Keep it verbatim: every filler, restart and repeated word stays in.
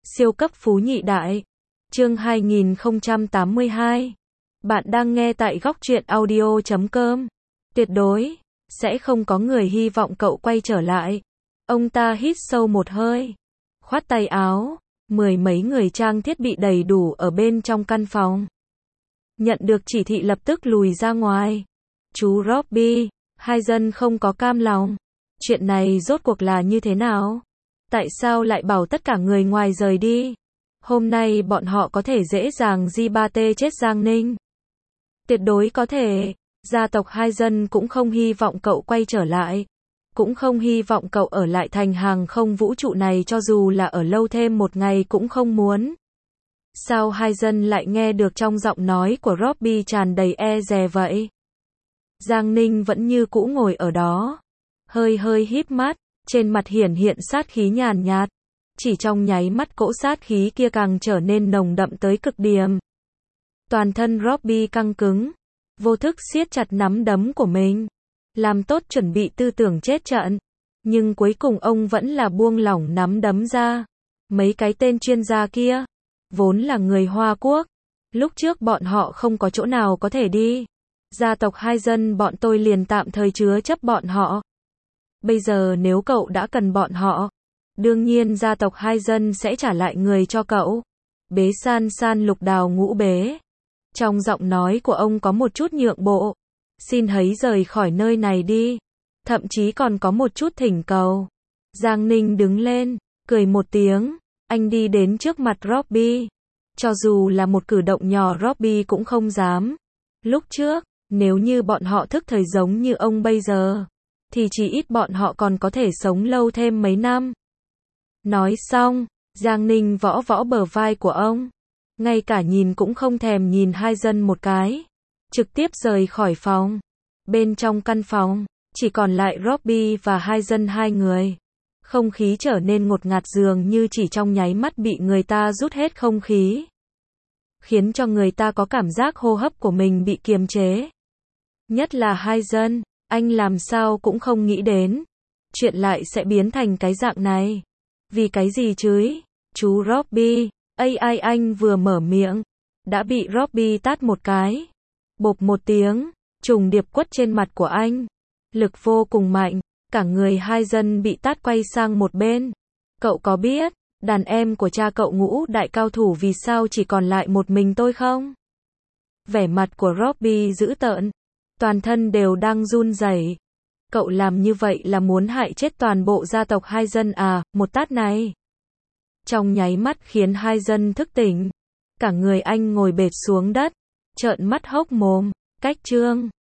Siêu cấp phú nhị đại. Chương hai nghìn không trăm tám mươi hai. Bạn đang nghe tại góc truyện audio chấm com. Tuyệt đối sẽ không có người hy vọng cậu quay trở lại. Ông ta hít sâu một hơi, khoát tay áo, mười mấy người trang thiết bị đầy đủ ở bên trong căn phòng. Nhận được chỉ thị lập tức lùi ra ngoài. Chú Robbie, hai dân không có cam lòng. Chuyện này rốt cuộc là như thế nào? Tại sao lại bảo tất cả người ngoài rời đi? Hôm nay bọn họ có thể dễ dàng gi ba tê chết Giang Ninh. Tuyệt đối có thể. Gia tộc hai dân cũng không hy vọng cậu quay trở lại. Cũng không hy vọng cậu ở lại thành hàng không vũ trụ này, cho dù là ở lâu thêm một ngày cũng không muốn. Sao hai dân lại nghe được trong giọng nói của Robbie tràn đầy e dè vậy? Giang Ninh vẫn như cũ ngồi ở đó, hơi hơi híp mắt, trên mặt hiển hiện sát khí nhàn nhạt. Chỉ trong nháy mắt cỗ sát khí kia càng trở nên nồng đậm tới cực điểm. Toàn thân Robbie căng cứng, vô thức siết chặt nắm đấm của mình, làm tốt chuẩn bị tư tưởng chết trận. Nhưng cuối cùng ông vẫn là buông lỏng nắm đấm ra. Mấy cái tên chuyên gia kia, vốn là người Hoa Quốc, lúc trước bọn họ không có chỗ nào có thể đi. Gia tộc hai dân bọn tôi liền tạm thời chứa chấp bọn họ. Bây giờ nếu cậu đã cần bọn họ, đương nhiên gia tộc hai dân sẽ trả lại người cho cậu. Bế san san lục đào ngũ bế. Trong giọng nói của ông có một chút nhượng bộ. Xin hãy rời khỏi nơi này đi. Thậm chí còn có một chút thỉnh cầu. Giang Ninh đứng lên, cười một tiếng. Anh đi đến trước mặt Robbie. Cho dù là một cử động nhỏ Robbie cũng không dám. Lúc trước, nếu như bọn họ thức thời giống như ông bây giờ, thì chỉ ít bọn họ còn có thể sống lâu thêm mấy năm. Nói xong, Giang Ninh võ võ bờ vai của ông. Ngay cả nhìn cũng không thèm nhìn hai dân một cái. Trực tiếp rời khỏi phòng. Bên trong căn phòng, chỉ còn lại Robbie và hai dân hai người. Không khí trở nên ngột ngạt dường như chỉ trong nháy mắt bị người ta rút hết không khí. Khiến cho người ta có cảm giác hô hấp của mình bị kiềm chế. Nhất là hai dân, anh làm sao cũng không nghĩ đến. Chuyện lại sẽ biến thành cái dạng này. Vì cái gì chứ? Chú Robbie, ai ai anh vừa mở miệng, đã bị Robbie tát một cái. Bộp một tiếng, trùng điệp quất trên mặt của anh. Lực vô cùng mạnh, cả người hai dân bị tát quay sang một bên. Cậu có biết, đàn em của cha cậu ngũ đại cao thủ vì sao chỉ còn lại một mình tôi không? Vẻ mặt của Robbie dữ tợn, toàn thân đều đang run rẩy. Cậu làm như vậy là muốn hại chết toàn bộ gia tộc hai dân à? Một tát này trong nháy mắt khiến hai dân thức tỉnh. Cả người anh ngồi bệt xuống đất, trợn mắt hốc mồm. Cách chương